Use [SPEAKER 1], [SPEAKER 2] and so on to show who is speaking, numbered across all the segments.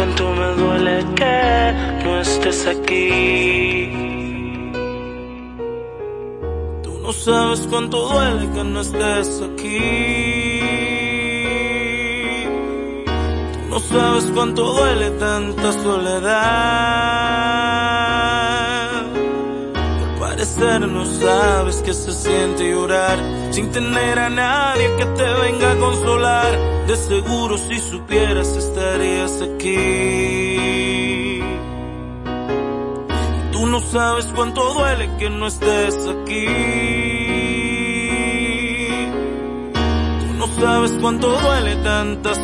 [SPEAKER 1] Cuánto me duele que no estés aquí.
[SPEAKER 2] Tú no sabes cuánto duele que no estés aquí. Tú no sabes cuánto duele tanta soledad. Al parecer no sabes que se siente llorar sin tener a nadie que te venga a consolar. De seguro si supieras estarías aquí. Tú no sabes cuánto duele que no estés aquí. Tú no sabes cuánto duele tanta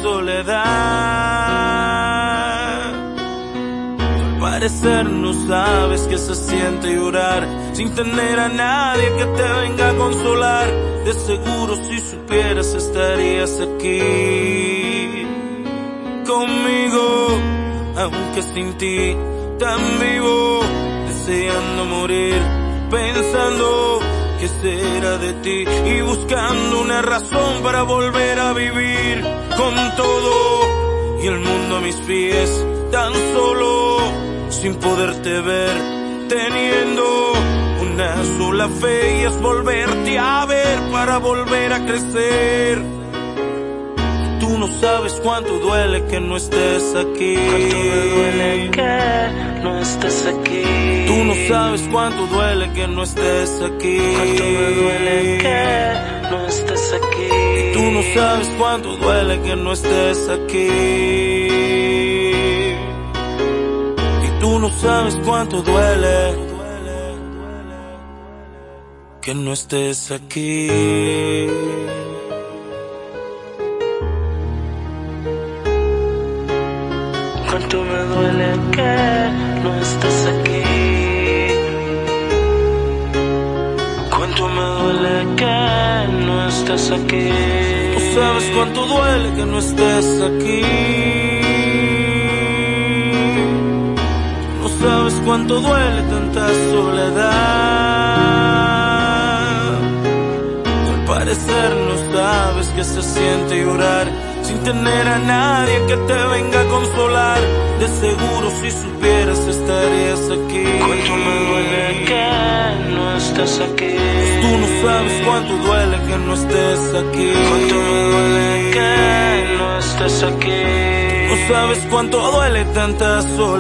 [SPEAKER 2] soledad. Al parecer no sabes que se siente llorar sin tener a nadie que te venga a consolar. De seguro si supieras estarías aquí conmigo, aunque sin ti tan vivo, deseando morir, pensando qué será de ti y buscando una razón para volver a vivir con todo y el mundo a mis pies, tan solo, sin poderte ver, teniendo una sola fe y es volverte a ver para volver a crecer. Tú no sabes cuánto duele que no estés aquí.
[SPEAKER 1] Cuánto me duele que no estés aquí.
[SPEAKER 2] Tú no sabes cuánto duele que no estés aquí.
[SPEAKER 1] Cuánto me duele que no estés aquí.
[SPEAKER 2] Tú no sabes cuánto duele que no estés aquí. Y tú no sabes cuánto duele que no estés aquí.
[SPEAKER 1] Cuánto me duele que no estés aquí. Cuánto me duele que no estés aquí.
[SPEAKER 2] Tú sabes cuánto duele que no estés aquí. No sabes cuánto duele tanta soledad. Al parecer no sabes que se siente llorar sin tener a nadie que te venga a consolar. De seguro si supieras estarías aquí.
[SPEAKER 1] Cuánto me duele que no estés aquí.
[SPEAKER 2] Tú no sabes cuánto duele que no estés aquí.
[SPEAKER 1] Cuánto me duele que no estés aquí.
[SPEAKER 2] No sabes cuánto duele tanta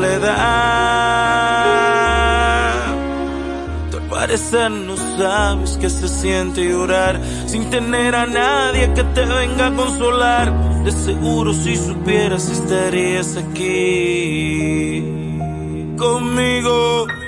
[SPEAKER 2] soledad. Al parecer no sabes que se siente llorar sin tener a nadie que te venga a consolar. De seguro si supieras estarías aquí conmigo.